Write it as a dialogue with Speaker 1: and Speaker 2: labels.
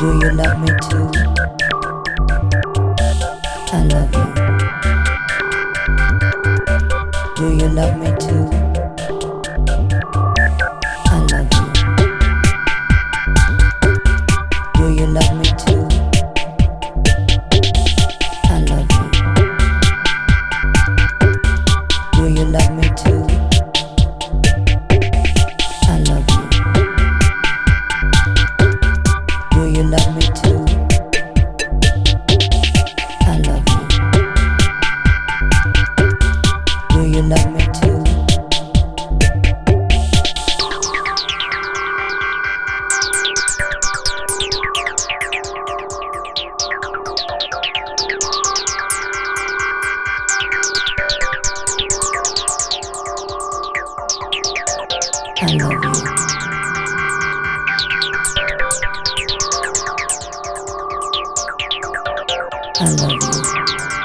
Speaker 1: Do you love me too? I love you. Do you love me too? I love you. Do you love me too? I love you. Do you love me too? I love you. Do you love me too? I love you. Do you love me too? I love you. I love you.